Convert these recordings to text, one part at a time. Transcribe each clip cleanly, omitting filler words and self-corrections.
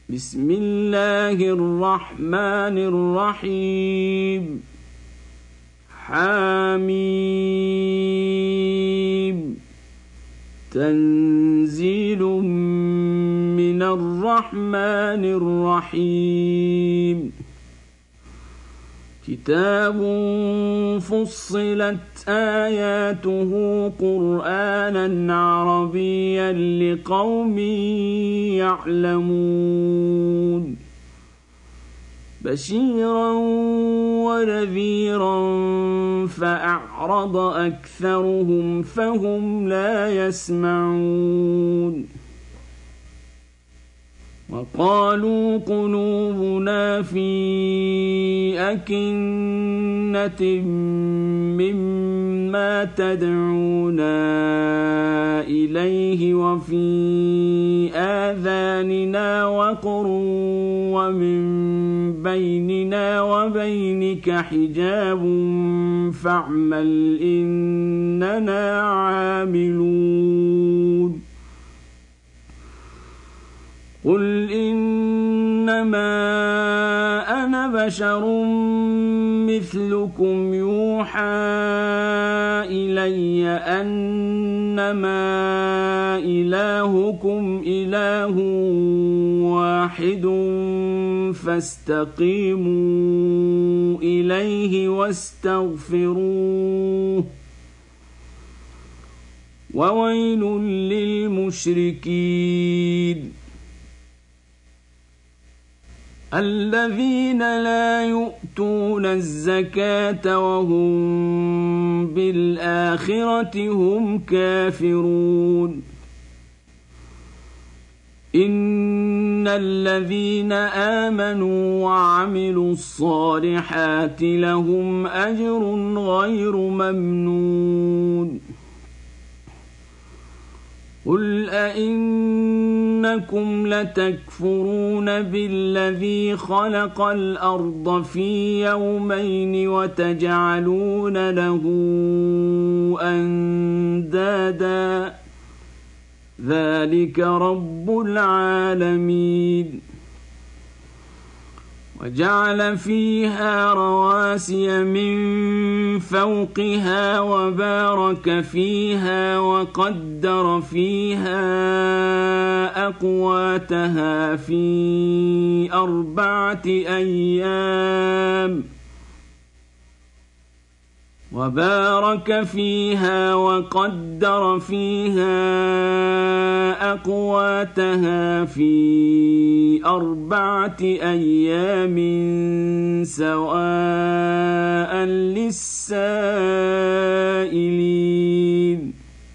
بسم الله الرحمن الرحيم حميم تنزيل من الرحمن الرحيم كتاب فصلت آياته قرآنا عربيا لقوم يعلمون بشيرا ونذيرا فأعرض أكثرهم فهم لا يسمعون وقالوا قلوبنا في أكنة مما تدعونا إليه وفي آذاننا وقر ومن بيننا وبينك حجاب فاعمل إننا عاملون قل إنما أنا بشر مثلكم يوحى إلي أنما إلهكم إله واحد فاستقيموا إليه واستغفروه وويل للمشركين الذين لا يؤتون الزكاة وهم بالآخرة هم كافرون إن الذين آمنوا وعملوا الصالحات لهم أجر غير ممنون قل أئنكم لتكفرون بالذي خلق الأرض في يومين وتجعلون له أندادا ذلك رب العالمين وجعل فيها رواسي من فوقها وبارك فيها وقدر فيها أقواتها في 4 أيام وبارك فيها وقدر فيها أقواتها في 4 أيام سواء للسائلين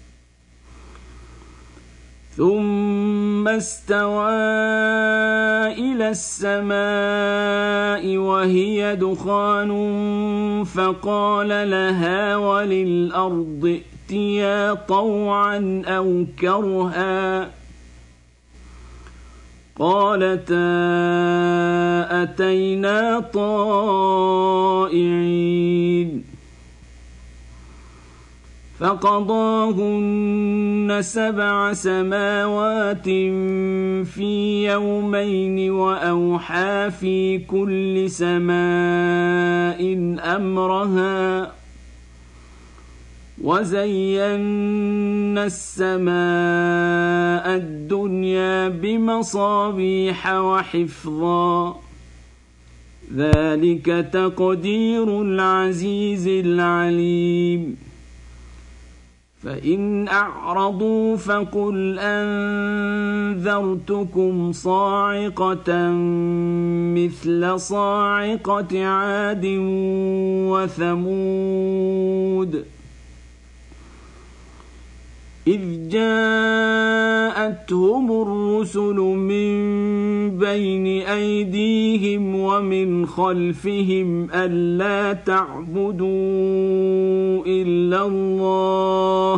ثم استوى إلى السماء وهي دخان فقال لها وللأرض ائتيا طوعا أو كرها قالتا أتينا طائعين فقضاهن 7 سماوات في يومين وأوحى في كل سماء أمرها وزينا السماء الدنيا بمصابيح وحفظا ذلك تقدير العزيز العليم فإن أعرضوا فقل أنذرتكم صاعقة مثل صاعقة عاد وثمود إذ جاءتهم الرسل من بين أيديهم ومن خلفهم ألا تعبدوا إلا الله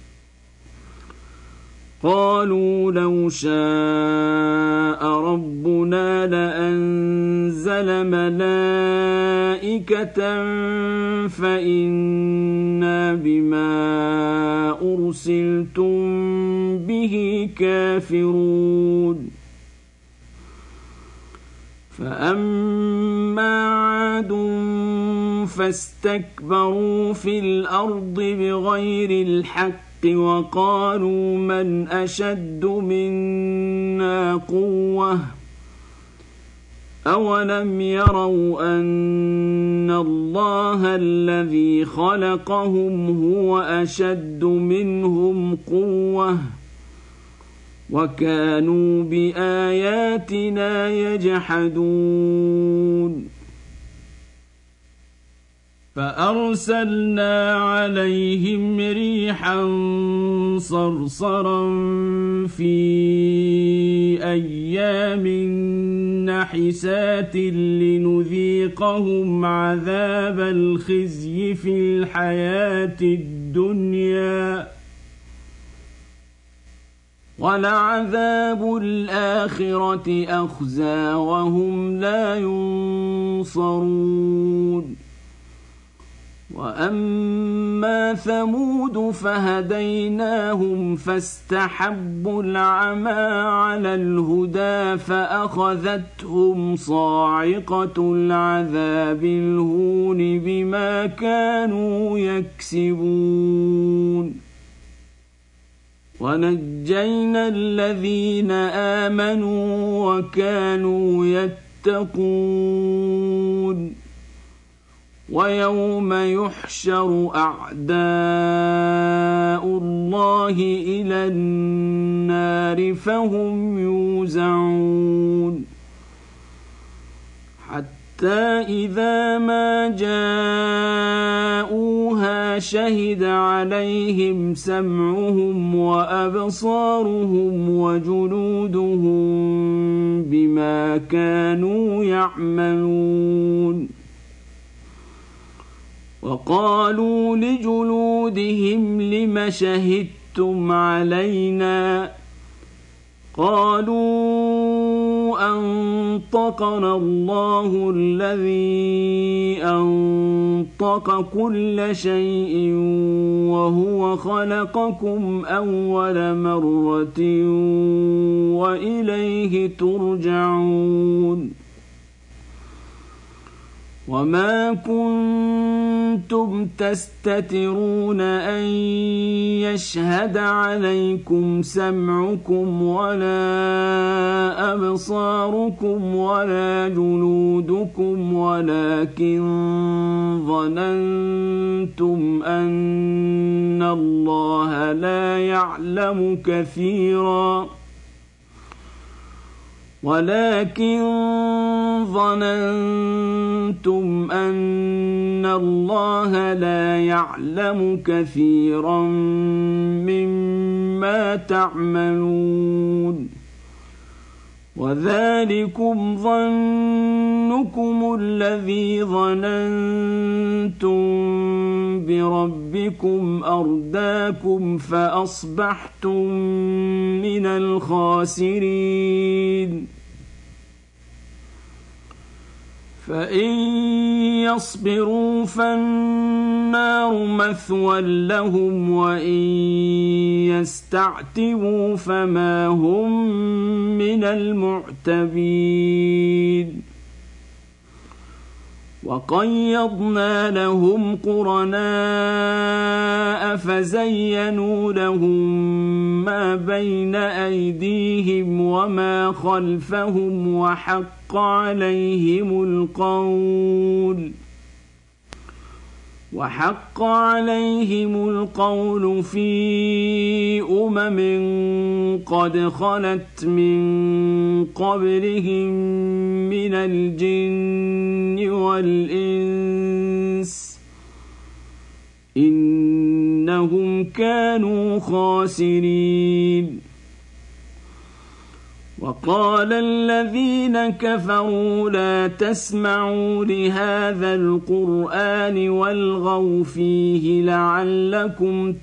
قالوا لو شاء ربنا لأنزل ملائكة فإنا بما أرسلتم به كافرون فأما عاد فاستكبروا في الأرض بغير الحق وقالوا من أشد منا قوة أولم يروا أن الله الذي خلقهم هو أشد منهم قوة وكانوا بآياتنا يجحدون فأرسلنا عليهم ريحا صرصرا في أيام نحسات لنذيقهم عذاب الخزي في الحياة الدنيا ولعذاب الآخرة أخزى وهم لا ينصرون وأما ثمود فهديناهم فاستحبوا العمى على الهدى فأخذتهم صاعقة العذاب الهون بما كانوا يكسبون ونجينا الذين آمنوا وكانوا يتقون ويوم يحشر أعداء الله إلى النار فهم يوزعون حتى إذا ما جاءوها شهد عليهم سمعهم وأبصارهم وجلودهم بما كانوا يعملون وقالوا لجلودهم لم شهدتم علينا قالوا أنطقنا الله الذي أنطق كل شيء وهو خلقكم أول مرة وإليه ترجعون وما كنتم تستترون أن يشهد عليكم سمعكم ولا أبصاركم ولا جلودكم ولكن ظننتم أن الله لا يعلم كثيرا ولكن ظننتم أن الله لا يعلم كثيرا مما تعملون وذلكم ظنكم الذي ظننتم بربكم أرداكم فأصبحتم من الخاسرين فإن يصبروا فالنار مثوى لهم وإن يستعتبوا فما هم من المعتبين وقيضنا لهم قرناء فزينوا لهم ما بين أيديهم وما خلفهم وحق عليهم القول في قد خلت من قبلهم من الجن والإنس إنهم كانوا خاسرين وقال الذين كفروا لا تسمعوا لهذا القرآن والغوا فيه لعلكم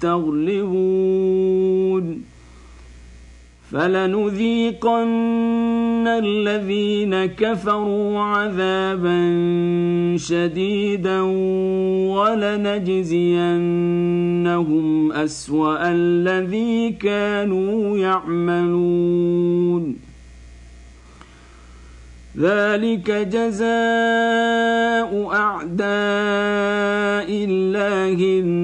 تغلبون فلنذيقن الذين كفروا عذابا شديدا ولنجزينهم أسوأ الذي كانوا يعملون ذلك جزاء أعداء الله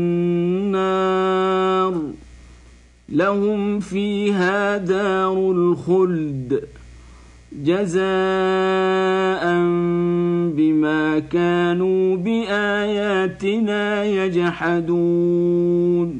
النار لهم فيها دار الخلد جزاء بما كانوا بآياتنا يجحدون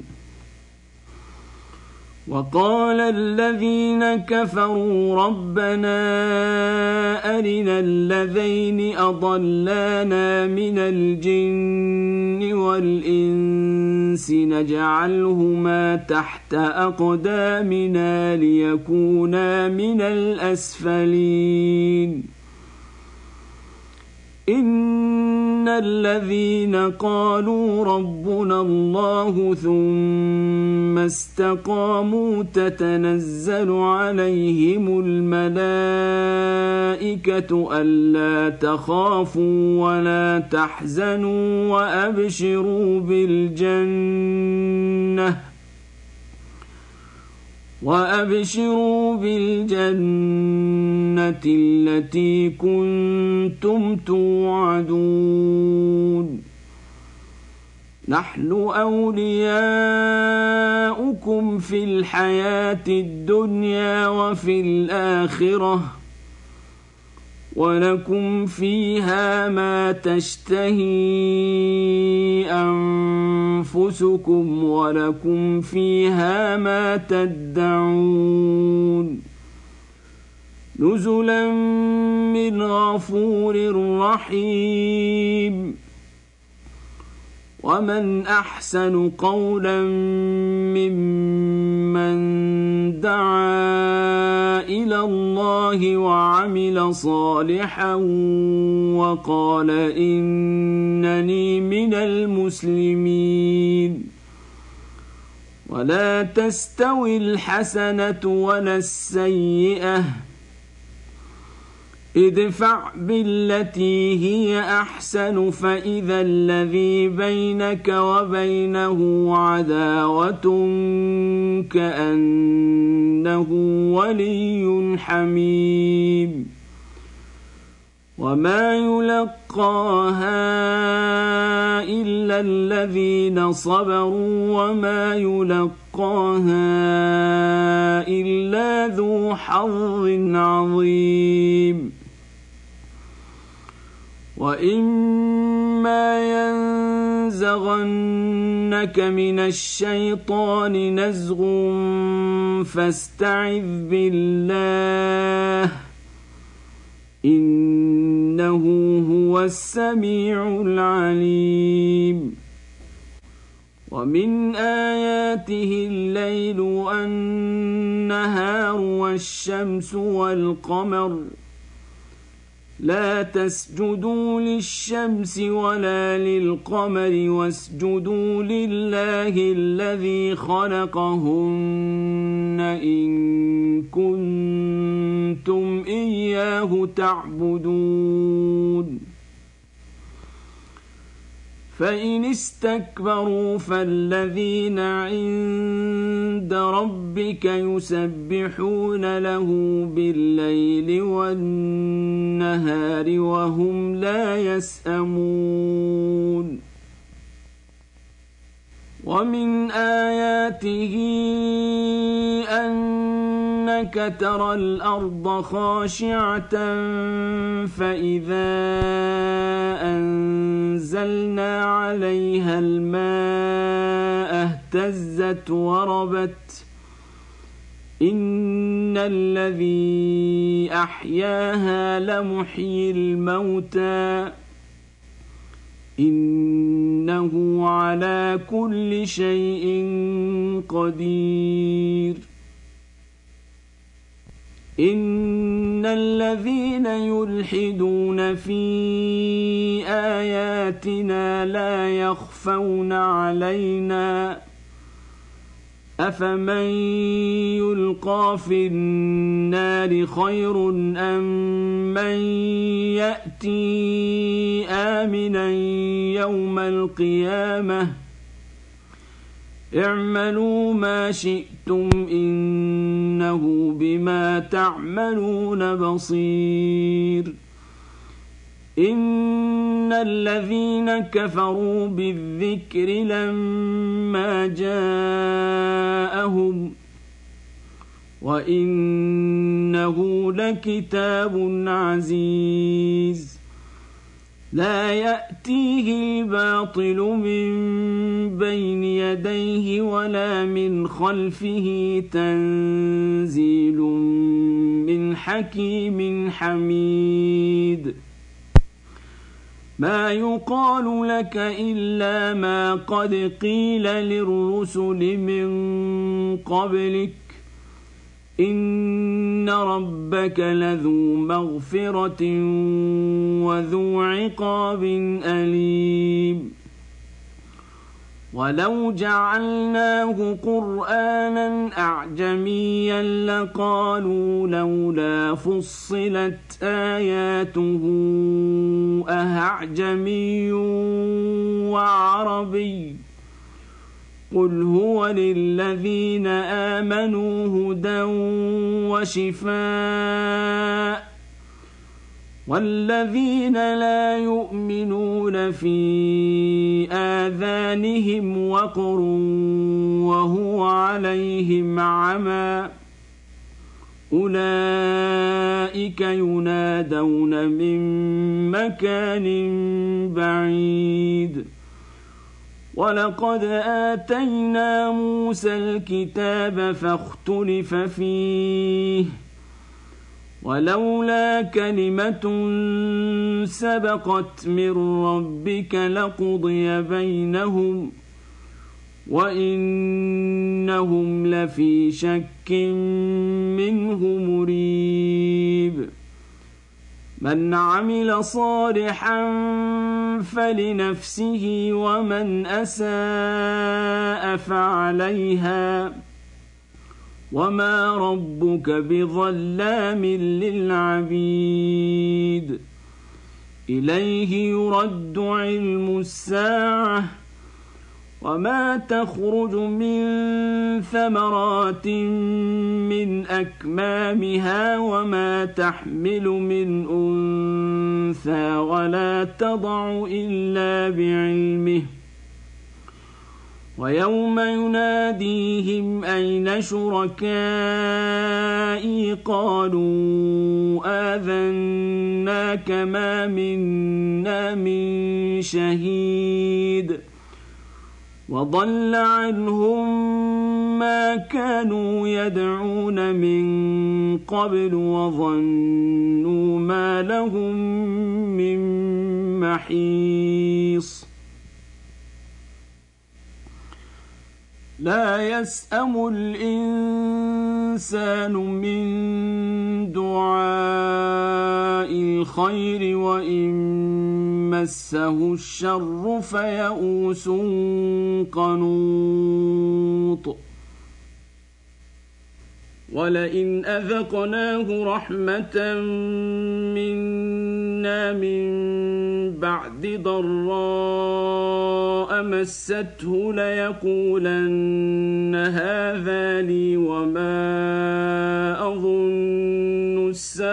وقال الذين كفروا ربنا أرنا الذين أضلانا من الجن والإنس نجعلهما تحت أقدامنا ليكونا من الأسفلين إن الذين قالوا ربنا الله ثم استقاموا تتنزل عليهم الملائكة ألا تخافوا ولا تحزنوا وأبشروا بالجنة التي كنتم توعدون نحن أولياؤكم في الحياة الدنيا وفي الآخرة ولكم فيها ما تشتهي أنفسكم ولكم فيها ما تدعون نزلا من غفور رحيم ومن أحسن قولا ممن دعا إلى الله وعمل صالحا وقال إنني من المسلمين ولا تستوي الحسنة ولا السيئة ادفع بالتي هي أحسن فإذا الذي بينك وبينه عداوة كأنه ولي حميم وما يلقاها إلا الذين صبروا وما يلقاها إلا ذو حظ عظيم وإما ينزغنك من الشيطان نزغ فاستعذ بالله إنه هو السميع العليم ومن آياته الليل والنهار والشمس والقمر لا تسجدوا للشمس ولا للقمر واسجدوا لله الذي خلقهن إن كنتم إياه تعبدون فإن استكبروا فالذين عند ربك يسبحون له بالليل والنهار وهم لا يسأمون ومن آياته أنك ترى الأرض خاشعة فإذا أنزلنا عليها الماء اهتزت وربت إن الذي أحياها لمحيي الموتى إنه على كل شيء قدير إن الذين يلحدون في آياتنا لا يخفون علينا أفمن يلقى في النار خير أم من يأتي آمنا يوم القيامة اعملوا ما شئتم إنه بما تعملون بصير إن الذين كفروا بالذكر لما جاءهم وإنه لكتاب عزيز لا يأتيه الباطل من بين يديه ولا من خلفه تنزيل من حكيم حميد ما يقال لك إلا ما قد قيل للرسل من قبلك إن ربك لذو مغفرة وذو عقاب أليم ولو جعلناه قرآنا أعجميا لقالوا لولا فصلت آياته أأعجمي وعربي قل هو للذين آمنوا هدى وشفاء والذين لا يؤمنون في آذانهم وقر وهو عليهم عمى أولئك ينادون من مكان بعيد ولقد آتينا موسى الكتاب فاختلف فيه ولولا كلمة سبقت من ربك لقضي بينهم وإنهم لفي شك منه مريب من عمل صالحا فلنفسه ومن أساء فعليها وما ربك بظلام للعبيد إليه يرد علم الساعة وما تخرج من ثمرات من أكمامها وما تحمل من أنثى ولا تضع إلا بعلمه ويوم يناديهم أين شركائي قالوا آذناك ما منا من شهيد وضل عنهم ما كانوا يدعون من قبل وظنوا ما لهم من محيص لا يسأم الإنسان من دعاء الخير وإن مسه الشر فيئوس قنوط ولئن أذقناه رحمة منا من بعد ضراء مسته ليقولن هذا لي وما أظن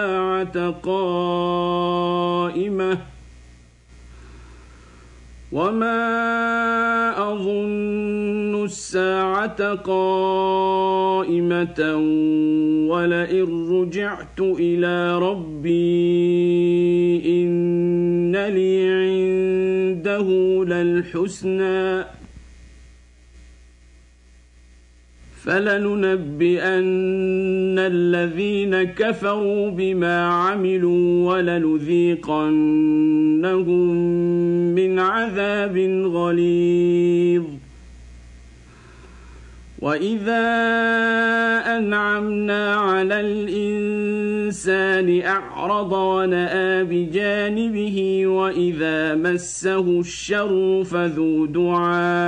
الساعة قائمة ولئن رجعت إلى ربي إن لي عنده للحسنى فلننبئن الذين كفروا بما عملوا ولنذيقنهم من عذاب غليظ وإذا أنعمنا على الإنسان أعرض ونأى بجانبه وإذا مسه الشر فذو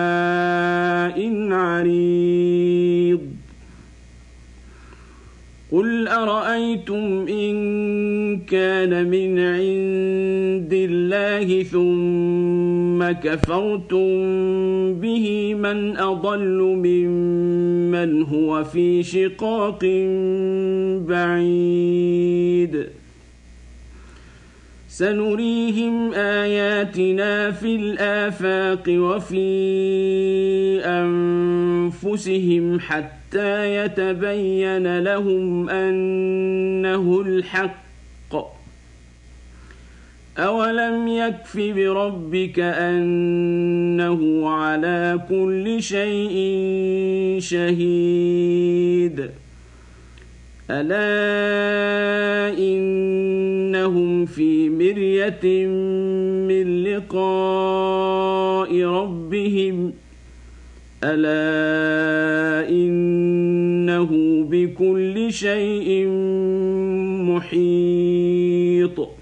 دعاء عريض قل أرأيتم إن كان من عند الله ثم كفرتم به من أضل ممن هو في شقاق بعيد سنريهم آياتنا في الآفاق وفي أنفسهم حتى يتبين لهم أنه الحق أولم يكف بربك أنه على كل شيء شهيد ألا إنهم في مرية من لقاء ربهم ألا إنه بكل شيء محيط